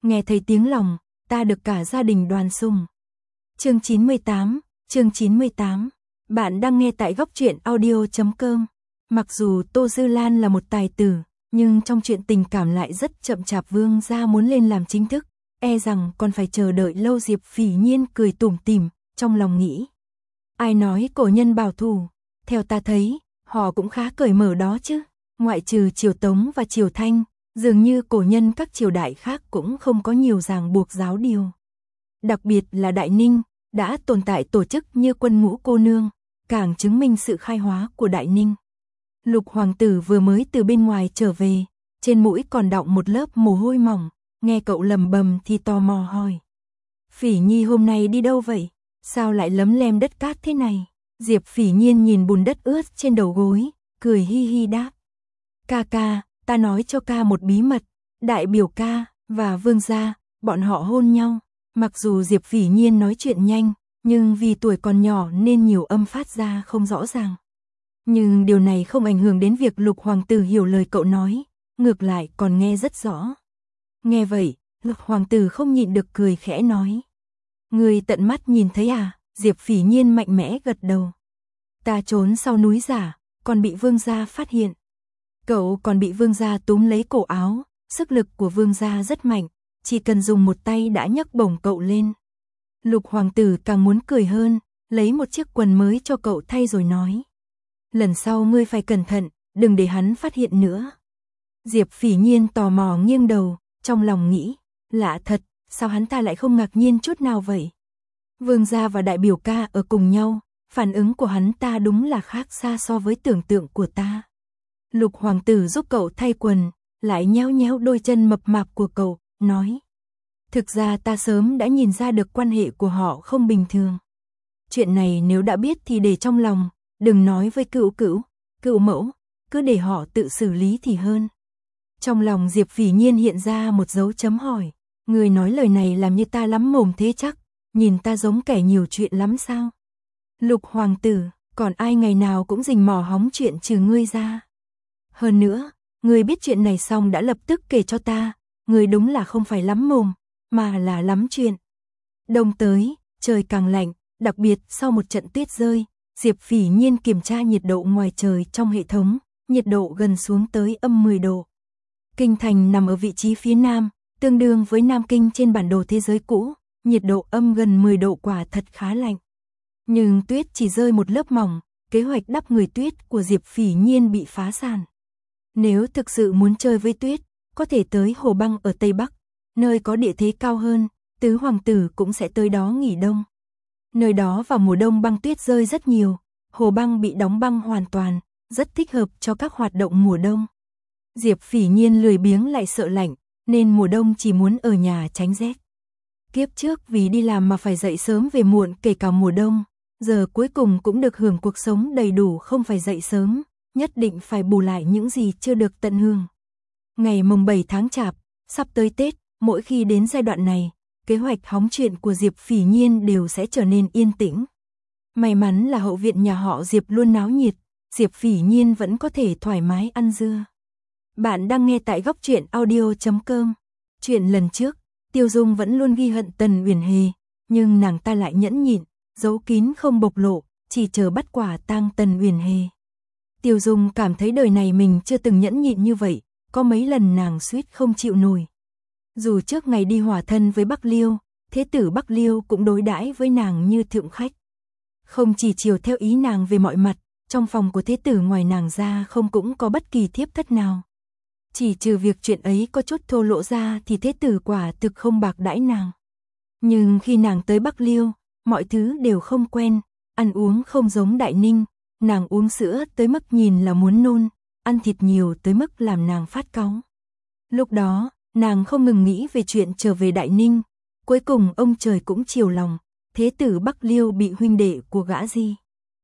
nghe thấy tiếng lòng, ta được cả gia đình đoàn sùng. Chương 98. Bạn đang nghe tại góc truyện audio.com. Mặc dù Tô Dư Lan là một tài tử, nhưng trong chuyện tình cảm lại rất chậm chạp. Vương gia muốn lên làm chính thức, e rằng còn phải chờ đợi lâu. Diệp Phỉ Nhiên cười tủm tỉm, trong lòng nghĩ. Ai nói cổ nhân bảo thủ, theo ta thấy, họ cũng khá cởi mở đó chứ. Ngoại trừ triều Tống và triều Thanh, dường như cổ nhân các triều đại khác cũng không có nhiều ràng buộc giáo điều. Đặc biệt là Đại Ninh, đã tồn tại tổ chức như quân ngũ cô nương, càng chứng minh sự khai hóa của Đại Ninh. Lục hoàng tử vừa mới từ bên ngoài trở về, trên mũi còn đọng một lớp mồ hôi mỏng, nghe cậu lầm bầm thì tò mò hỏi. Phỉ Nhi hôm nay đi đâu vậy? Sao lại lấm lem đất cát thế này? Diệp Phỉ Nhiên nhìn bùn đất ướt trên đầu gối, cười hi hi đáp. Ca, ta nói cho ca một bí mật, đại biểu ca và vương gia, bọn họ hôn nhau. Mặc dù Diệp Phỉ Nhiên nói chuyện nhanh, nhưng vì tuổi còn nhỏ nên nhiều âm phát ra không rõ ràng. Nhưng điều này không ảnh hưởng đến việc Lục hoàng tử hiểu lời cậu nói, ngược lại còn nghe rất rõ. Nghe vậy, Lục hoàng tử không nhịn được cười khẽ nói. Người tận mắt nhìn thấy à? Diệp Phỉ Nhiên mạnh mẽ gật đầu. Ta trốn sau núi giả, còn bị vương gia phát hiện. Cậu còn bị vương gia túm lấy cổ áo, sức lực của vương gia rất mạnh, chỉ cần dùng một tay đã nhấc bổng cậu lên. Lục hoàng tử càng muốn cười hơn, lấy một chiếc quần mới cho cậu thay rồi nói. Lần sau ngươi phải cẩn thận, đừng để hắn phát hiện nữa. Diệp Phỉ Nhiên tò mò nghiêng đầu, trong lòng nghĩ, lạ thật, sao hắn ta lại không ngạc nhiên chút nào vậy? Vương gia và đại biểu ca ở cùng nhau, phản ứng của hắn ta đúng là khác xa so với tưởng tượng của ta. Lục hoàng tử giúp cậu thay quần, lại nhéo nhéo đôi chân mập mạp của cậu, nói. Thực ra ta sớm đã nhìn ra được quan hệ của họ không bình thường. Chuyện này nếu đã biết thì để trong lòng, đừng nói với cữu mẫu, cứ để họ tự xử lý thì hơn. Trong lòng Diệp Phỉ Nhiên hiện ra một dấu chấm hỏi. Người nói lời này làm như ta lắm mồm thế chắc, nhìn ta giống kẻ nhiều chuyện lắm sao? Lục hoàng tử, còn ai ngày nào cũng rình mò hóng chuyện trừ ngươi ra? Hơn nữa, ngươi biết chuyện này xong đã lập tức kể cho ta, ngươi đúng là không phải lắm mồm, mà là lắm chuyện. Đông tới, trời càng lạnh, đặc biệt sau một trận tuyết rơi, Diệp Phỉ Nhiên kiểm tra nhiệt độ ngoài trời trong hệ thống, nhiệt độ gần xuống tới âm 10 độ. Kinh thành nằm ở vị trí phía nam, tương đương với Nam Kinh trên bản đồ thế giới cũ, nhiệt độ âm gần 10 độ quả thật khá lạnh. Nhưng tuyết chỉ rơi một lớp mỏng, kế hoạch đắp người tuyết của Diệp Phỉ Nhiên bị phá sản. Nếu thực sự muốn chơi với tuyết, có thể tới Hồ Băng ở Tây Bắc, nơi có địa thế cao hơn, tứ hoàng tử cũng sẽ tới đó nghỉ đông. Nơi đó vào mùa đông băng tuyết rơi rất nhiều, Hồ Băng bị đóng băng hoàn toàn, rất thích hợp cho các hoạt động mùa đông. Diệp Phỉ Nhiên lười biếng lại sợ lạnh, nên mùa đông chỉ muốn ở nhà tránh rét. Kiếp trước vì đi làm mà phải dậy sớm về muộn kể cả mùa đông, giờ cuối cùng cũng được hưởng cuộc sống đầy đủ không phải dậy sớm, nhất định phải bù lại những gì chưa được tận hưởng. Ngày mùng 7 tháng Chạp, sắp tới Tết, mỗi khi đến giai đoạn này, kế hoạch hóng chuyện của Diệp Phỉ Nhiên đều sẽ trở nên yên tĩnh. May mắn là hậu viện nhà họ Diệp luôn náo nhiệt, Diệp Phỉ Nhiên vẫn có thể thoải mái ăn dưa. Bạn đang nghe tại góc truyện audio.com. Chuyện lần trước, Tiêu Dung vẫn luôn ghi hận Tần Uyển Hề, nhưng nàng ta lại nhẫn nhịn, giấu kín không bộc lộ, chỉ chờ bắt quả tang Tần Uyển Hề. Tiêu Dung cảm thấy đời này mình chưa từng nhẫn nhịn như vậy, có mấy lần nàng suýt không chịu nổi. Dù trước ngày đi hòa thân với Bắc Liêu, thế tử Bắc Liêu cũng đối đãi với nàng như thượng khách. Không chỉ chiều theo ý nàng về mọi mặt, trong phòng của thế tử ngoài nàng ra không cũng có bất kỳ thiếp thất nào. Chỉ trừ việc chuyện ấy có chút thô lỗ ra thì thế tử quả thực không bạc đãi nàng. Nhưng khi nàng tới Bắc Liêu, mọi thứ đều không quen, ăn uống không giống Đại Ninh, nàng uống sữa tới mức nhìn là muốn nôn, ăn thịt nhiều tới mức làm nàng phát cáu. Lúc đó, nàng không ngừng nghĩ về chuyện trở về Đại Ninh, cuối cùng ông trời cũng chiều lòng, thế tử Bắc Liêu bị huynh đệ của gã Di.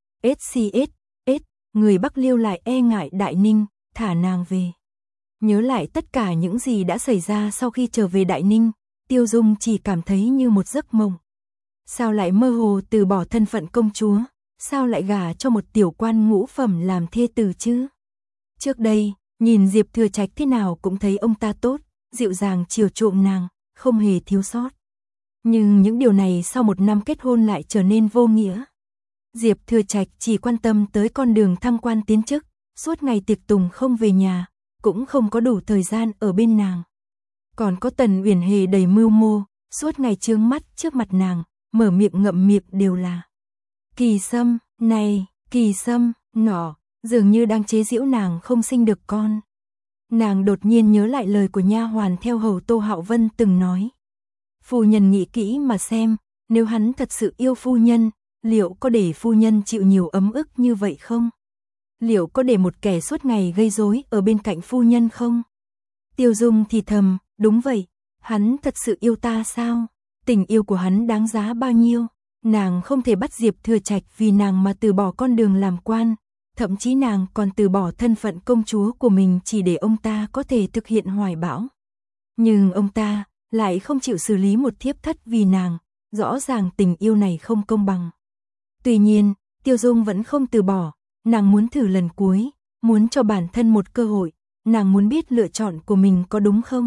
Người Bắc Liêu lại e ngại Đại Ninh, thả nàng về. Nhớ lại tất cả những gì đã xảy ra sau khi trở về Đại Ninh, Tiêu Dung chỉ cảm thấy như một giấc mộng. Sao lại mơ hồ từ bỏ thân phận công chúa, sao lại gả cho một tiểu quan ngũ phẩm làm thê tử chứ? Trước đây, nhìn Diệp Thừa Trạch thế nào cũng thấy ông ta tốt, dịu dàng chiều chuộng nàng, không hề thiếu sót. Nhưng những điều này sau 1 năm kết hôn lại trở nên vô nghĩa. Diệp Thừa Trạch chỉ quan tâm tới con đường thăng quan tiến chức, suốt ngày tiệc tùng không về nhà, cũng không có đủ thời gian ở bên nàng. Còn có Tần Uyển Hề đầy mưu mô, suốt ngày trướng mắt trước mặt nàng, mở miệng ngậm miệng đều là Kỳ Sâm, này, Kỳ Sâm, nọ, dường như đang chế giễu nàng không sinh được con. Nàng đột nhiên nhớ lại lời của nha hoàn theo hầu Tô Hạo Vân từng nói. Phu nhân nghĩ kỹ mà xem, nếu hắn thật sự yêu phu nhân, liệu có để phu nhân chịu nhiều ấm ức như vậy không? Liệu có để một kẻ suốt ngày gây rối ở bên cạnh phu nhân không? Tiêu Dung thì thầm, đúng vậy, hắn thật sự yêu ta sao? Tình yêu của hắn đáng giá bao nhiêu? Nàng không thể bắt Diệp Thừa Trạch vì nàng mà từ bỏ con đường làm quan, thậm chí nàng còn từ bỏ thân phận công chúa của mình chỉ để ông ta có thể thực hiện hoài bão. Nhưng ông ta lại không chịu xử lý một thiếp thất vì nàng, rõ ràng tình yêu này không công bằng. Tuy nhiên, Tiêu Dung vẫn không từ bỏ, nàng muốn thử lần cuối, muốn cho bản thân một cơ hội, nàng muốn biết lựa chọn của mình có đúng không.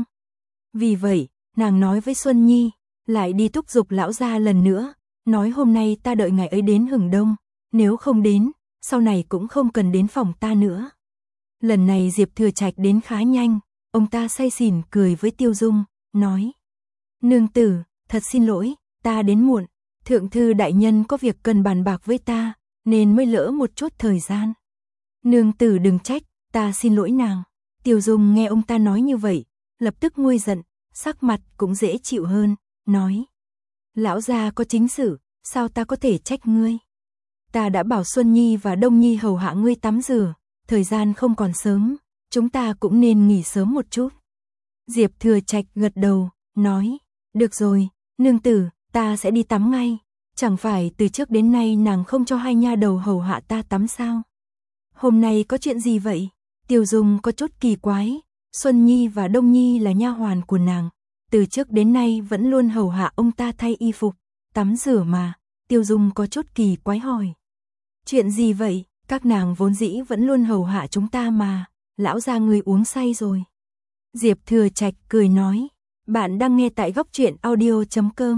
Vì vậy, nàng nói với Xuân Nhi, lại đi thúc giục lão gia lần nữa, nói hôm nay ta đợi ngày ấy đến hừng đông, nếu không đến, sau này cũng không cần đến phòng ta nữa. Lần này Diệp Thừa Trạch đến khá nhanh, ông ta say xỉn cười với Tiêu Dung, nói: Nương tử, thật xin lỗi, ta đến muộn, thượng thư đại nhân có việc cần bàn bạc với ta, nên mới lỡ một chút thời gian. Nương tử đừng trách, ta xin lỗi nàng. Tiêu Dung nghe ông ta nói như vậy, lập tức nguôi giận, sắc mặt cũng dễ chịu hơn, nói: Lão gia có chính sự, sao ta có thể trách ngươi? Ta đã bảo Xuân Nhi và Đông Nhi hầu hạ ngươi tắm rửa, thời gian không còn sớm, chúng ta cũng nên nghỉ sớm một chút. Diệp Thừa Trạch gật đầu, nói: Được rồi, nương tử, ta sẽ đi tắm ngay. Chẳng phải từ trước đến nay nàng không cho hai nha đầu hầu hạ ta tắm sao? Hôm nay có chuyện gì vậy? Tiêu Dung có chút kỳ quái, Xuân Nhi và Đông Nhi là nha hoàn của nàng, từ trước đến nay vẫn luôn hầu hạ ông ta thay y phục, tắm rửa mà. Tiêu Dung có chút kỳ quái hỏi: Chuyện gì vậy? Các nàng vốn dĩ vẫn luôn hầu hạ chúng ta mà, lão gia ngươi uống say rồi. Diệp Thừa Trạch cười nói: Bạn đang nghe tại Góc Truyện Audio.com.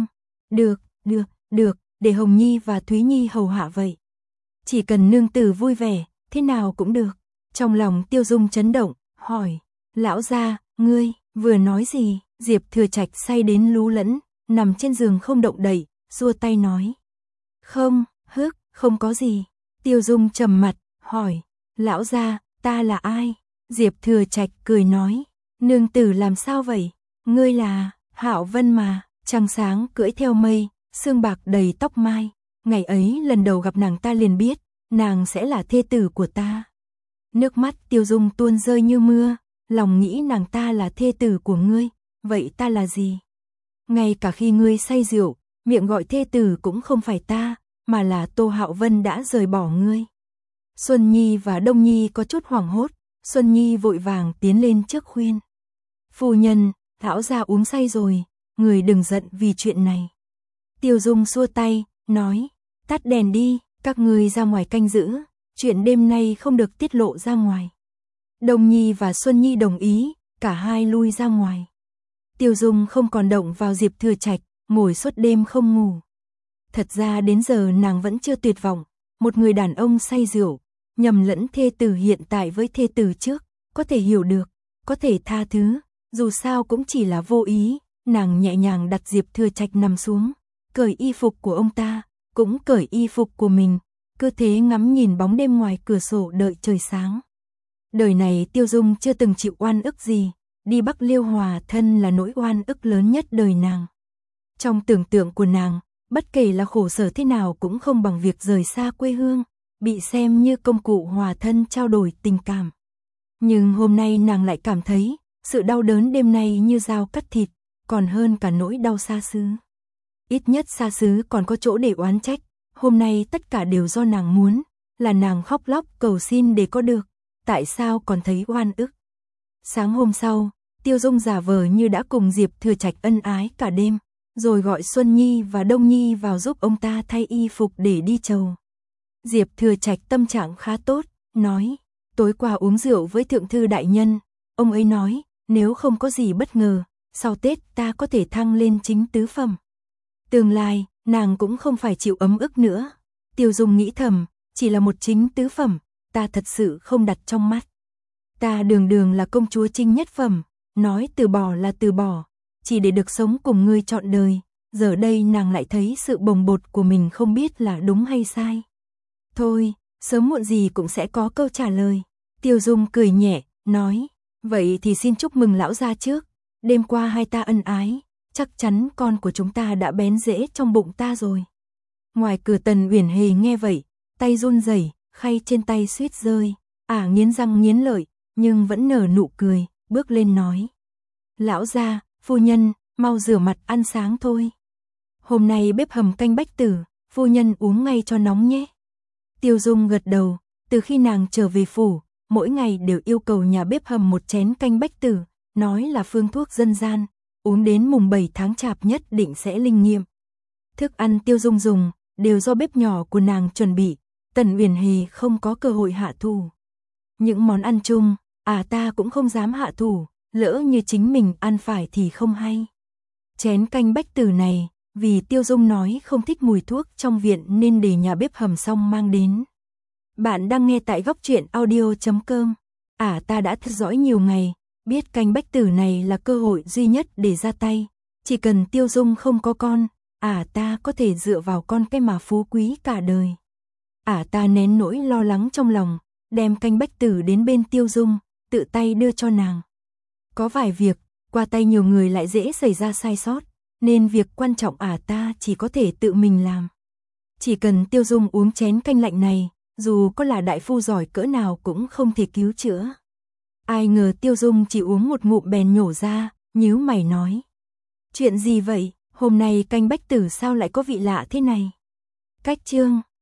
Được, để Hồng Nhi và Thúy Nhi hầu hạ vậy. Chỉ cần nương tử vui vẻ, thế nào cũng được. Trong lòng Tiêu Dung chấn động, hỏi: Lão gia, ngươi vừa nói gì? Diệp Thừa Trạch say đến lú lẫn, nằm trên giường không động đậy, xua tay nói: Không có gì. Tiêu Dung trầm mặt, hỏi: Lão gia, ta là ai? Diệp Thừa Trạch cười nói: Nương tử làm sao vậy? Ngươi là Hạo Vân mà. Trăng sáng cưỡi theo mây, sương bạc đầy tóc mai. Ngày ấy lần đầu gặp nàng ta liền biết, nàng sẽ là thê tử của ta. Nước mắt Tiêu Dung tuôn rơi như mưa, lòng nghĩ nàng ta là thê tử của ngươi, vậy ta là gì? Ngay cả khi ngươi say rượu, miệng gọi thê tử cũng không phải ta, mà là Tô Hạo Vân đã rời bỏ ngươi. Xuân Nhi và Đông Nhi có chút hoảng hốt, Xuân Nhi vội vàng tiến lên trước khuyên: Phu nhân, lão gia uống say rồi, người đừng giận vì chuyện này. Tiêu Dung xua tay, nói: Tắt đèn đi, các ngươi ra ngoài canh giữ, chuyện đêm nay không được tiết lộ ra ngoài. Đông Nhi và Xuân Nhi đồng ý, cả hai lui ra ngoài. Tiêu Dung không còn động vào Diệp Thừa Trạch, ngồi suốt đêm không ngủ. Thật ra đến giờ nàng vẫn chưa tuyệt vọng, một người đàn ông say rượu, nhầm lẫn thê tử hiện tại với thê tử trước, có thể hiểu được, có thể tha thứ, dù sao cũng chỉ là vô ý. Nàng nhẹ nhàng đặt Diệp Thừa Trạch nằm xuống, cởi y phục của ông ta, cũng cởi y phục của mình, cứ thế ngắm nhìn bóng đêm ngoài cửa sổ đợi trời sáng. Đời này Tiêu Dung chưa từng chịu oan ức gì, đi Bắc Liêu hòa thân là nỗi oan ức lớn nhất đời nàng. Trong tưởng tượng của nàng, bất kể là khổ sở thế nào cũng không bằng việc rời xa quê hương, bị xem như công cụ hòa thân trao đổi tình cảm. Nhưng hôm nay nàng lại cảm thấy, sự đau đớn đêm nay như dao cắt thịt, còn hơn cả nỗi đau xa xứ. Ít nhất xa xứ còn có chỗ để oán trách, hôm nay tất cả đều do nàng muốn, là nàng khóc lóc cầu xin để có được, tại sao còn thấy oan ức. Sáng hôm sau, Tiêu Dung giả vờ như đã cùng Diệp Thừa Trạch ân ái cả đêm, rồi gọi Xuân Nhi và Đông Nhi vào giúp ông ta thay y phục để đi chầu. Diệp Thừa Trạch tâm trạng khá tốt, nói: Tối qua uống rượu với thượng thư đại nhân, ông ấy nói, nếu không có gì bất ngờ, sau Tết ta có thể thăng lên chính tứ phẩm. Tương lai, nàng cũng không phải chịu ấm ức nữa. Tiêu Dung nghĩ thầm, chỉ là một chính tứ phẩm, ta thật sự không đặt trong mắt. Ta đường đường là công chúa chính nhất phẩm, nói từ bỏ là từ bỏ, chỉ để được sống cùng ngươi trọn đời. Giờ đây nàng lại thấy sự bồng bột của mình không biết là đúng hay sai. Thôi, sớm muộn gì cũng sẽ có câu trả lời. Tiêu Dung cười nhẹ, nói, vậy thì xin chúc mừng lão gia trước. Đêm qua hai ta ân ái, chắc chắn con của chúng ta đã bén rễ trong bụng ta rồi. Ngoài cửa Tần Uyển Hề nghe vậy, tay run rẩy, khay trên tay suýt rơi, nghiến răng nghiến lợi, nhưng vẫn nở nụ cười, bước lên nói. Lão gia, phu nhân, mau rửa mặt ăn sáng thôi. Hôm nay bếp hầm canh bách tử, phu nhân uống ngay cho nóng nhé. Tiêu Dung gật đầu, từ khi nàng trở về phủ, mỗi ngày đều yêu cầu nhà bếp hầm một chén canh bách tử, nói là phương thuốc dân gian, uống đến mùng 7 tháng Chạp nhất định sẽ linh nghiệm. Thức ăn Tiêu Dung dùng, đều do bếp nhỏ của nàng chuẩn bị, Tần Uyển Hề không có cơ hội hạ thủ. Những món ăn chung, ta cũng không dám hạ thủ, lỡ như chính mình ăn phải thì không hay. Chén canh bách tử này, vì Tiêu Dung nói không thích mùi thuốc trong viện nên để nhà bếp hầm xong mang đến. Bạn đang nghe tại góc truyện audio.com. Ta đã theo dõi nhiều ngày, biết canh bách tử này là cơ hội duy nhất để ra tay. Chỉ cần Tiêu Dung không có con, ta có thể dựa vào con cái mà phú quý cả đời. Ta nén nỗi lo lắng trong lòng, đem canh bách tử đến bên Tiêu Dung, tự tay đưa cho nàng. Có vài việc, qua tay nhiều người lại dễ xảy ra sai sót, nên việc quan trọng ta chỉ có thể tự mình làm. Chỉ cần Tiêu Dung uống chén canh lạnh này, dù có là đại phu giỏi cỡ nào cũng không thể cứu chữa. Ai ngờ Tiêu Dung chỉ uống một ngụm bèn nhổ ra, nhíu mày nói. Chuyện gì vậy, hôm nay canh bách tử sao lại có vị lạ thế này? Cách chương